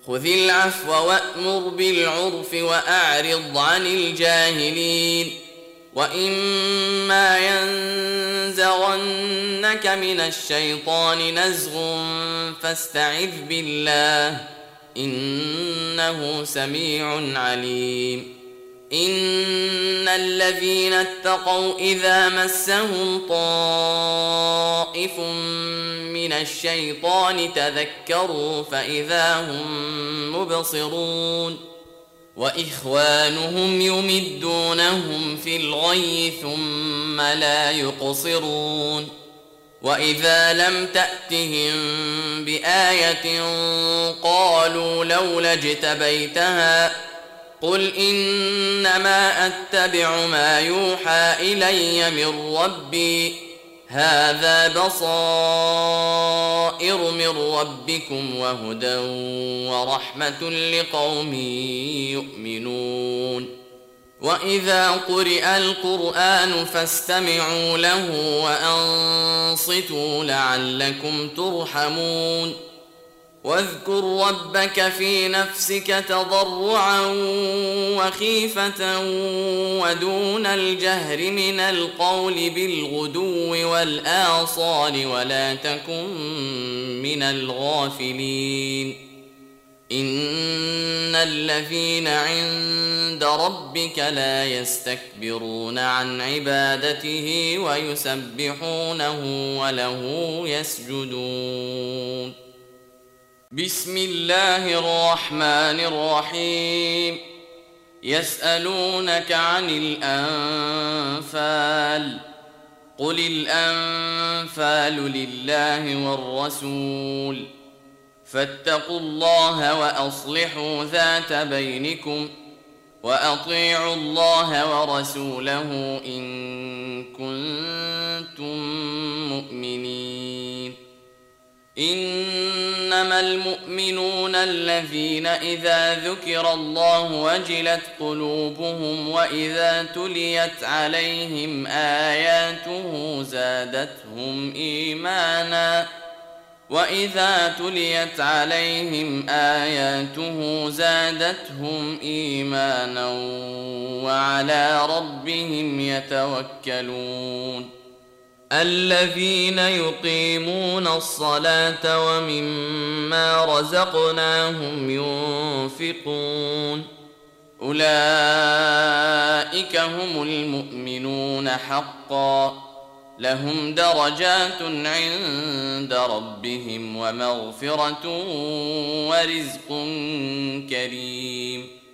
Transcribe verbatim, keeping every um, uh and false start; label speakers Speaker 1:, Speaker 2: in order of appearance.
Speaker 1: خذ العفو وأمر بالعرف وأعرض عن الجاهلين وإما ينزغنك من الشيطان نزغ فاستعذ بالله إنه سميع عليم إن الذين اتقوا إذا مسهم طائف من الشيطان تذكروا فإذا هم مبصرون وإخوانهم يمدونهم في الغي ثم لا يقصرون وإذا لم تأتهم بآية قالوا لولا اجتبيتها قل إنما أتبع ما يوحى إلي من ربي هذا بصائر من ربكم وهدى ورحمة لقوم يؤمنون وإذا قرئ القرآن فاستمعوا له وأنصتوا لعلكم ترحمون واذكر ربك في نفسك تضرعا وخيفة ودون الجهر من القول بالغدو والآصال ولا تكن من الغافلين إن الذين عند ربك لا يستكبرون عن عبادته ويسبحونه وله يسجدون بسم الله الرحمن الرحيم يسألونك عن الأنفال قل الأنفال لله والرسول فاتقوا الله وأصلحوا ذات بينكم وأطيعوا الله ورسوله إن كنتم مؤمنين إنما المؤمنون الذين إذا ذكر الله وجلت قلوبهم وإذا تليت عليهم آياته زادتهم إيمانا وإذا تليت عليهم آياته زادتهم إيمانا وعلى ربهم يتوكلون الذين يقيمون الصلاة ومما رزقناهم ينفقون أولئك هم المؤمنون حقا لهم درجات عند ربهم ومغفرة ورزق كريم